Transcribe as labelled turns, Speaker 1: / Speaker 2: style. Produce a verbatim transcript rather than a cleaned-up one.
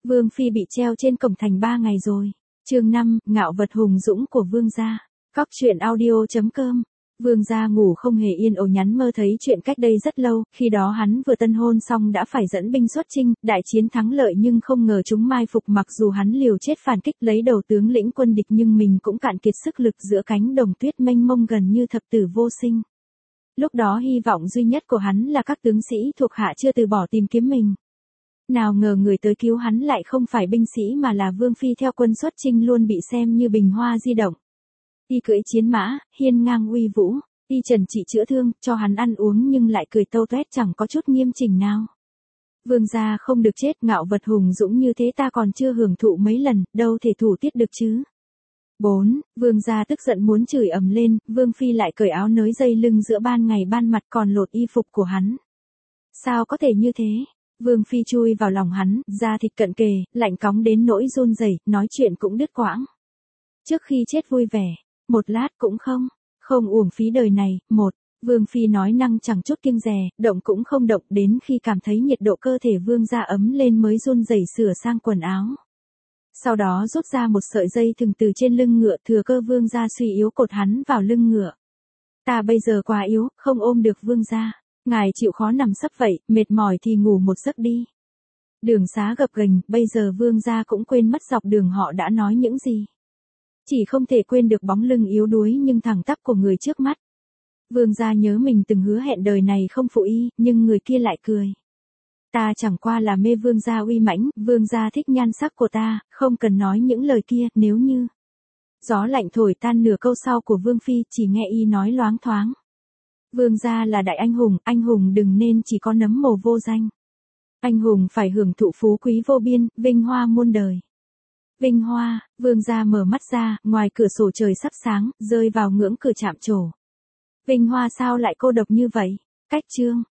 Speaker 1: Vương phi bị treo trên cổng thành ba ngày rồi. Chương năm, ngạo vật hùng dũng của vương gia. Cóc truyện audio chấm com. Vương gia ngủ không hề yên ổ, nhắn mơ thấy chuyện cách đây rất lâu, khi đó hắn vừa tân hôn xong đã phải dẫn binh xuất chinh, đại chiến thắng lợi nhưng không ngờ chúng mai phục, mặc dù hắn liều chết phản kích lấy đầu tướng lĩnh quân địch nhưng mình cũng cạn kiệt sức lực giữa cánh đồng tuyết mênh mông gần như thập tử vô sinh. Lúc đó hy vọng duy nhất của hắn là các tướng sĩ thuộc hạ chưa từ bỏ tìm kiếm mình. Nào ngờ người tới cứu hắn lại không phải binh sĩ mà là Vương phi theo quân xuất chinh luôn bị xem như bình hoa di động. Y cưỡi chiến mã, hiên ngang uy vũ, y trần trị chữa thương, cho hắn ăn uống nhưng lại cười tâu tuét chẳng có chút nghiêm chỉnh nào. Vương gia không được chết, ngạo vật hùng dũng như thế ta còn chưa hưởng thụ mấy lần, đâu thể thủ tiết được chứ. bốn. Vương gia tức giận muốn chửi ầm lên, Vương phi lại cởi áo nới dây lưng giữa ban ngày ban mặt còn lột y phục của hắn. Sao có thể như thế? Vương phi chui vào lòng hắn, da thịt cận kề, lạnh cóng đến nỗi run rẩy, nói chuyện cũng đứt quãng. Trước khi chết vui vẻ, một lát cũng không, không uổng phí đời này. Một. Vương phi nói năng chẳng chút kiêng dè, động cũng không động, đến khi cảm thấy nhiệt độ cơ thể vương gia ấm lên mới run rẩy sửa sang quần áo. Sau đó rút ra một sợi dây thừng từ trên lưng ngựa, thừa cơ vương gia suy yếu cột hắn vào lưng ngựa. Ta bây giờ quá yếu, không ôm được vương gia. Ngài chịu khó nằm sấp vậy, mệt mỏi thì ngủ một giấc đi. Đường xá gập ghềnh, bây giờ vương gia cũng quên mất dọc đường họ đã nói những gì. Chỉ không thể quên được bóng lưng yếu đuối nhưng thẳng tắp của người trước mắt. Vương gia nhớ mình từng hứa hẹn đời này không phụ y, nhưng người kia lại cười. Ta chẳng qua là mê vương gia uy mãnh, vương gia thích nhan sắc của ta, không cần nói những lời kia, nếu như. Gió lạnh thổi tan nửa câu sau của vương phi, chỉ nghe y nói loáng thoáng. Vương gia là đại anh hùng, anh hùng đừng nên chỉ có nấm mồ vô danh. Anh hùng phải hưởng thụ phú quý vô biên, vinh hoa muôn đời. Vinh hoa, vương gia mở mắt ra, ngoài cửa sổ trời sắp sáng, rơi vào ngưỡng cửa chạm trổ. Vinh hoa sao lại cô độc như vậy? Cách chương.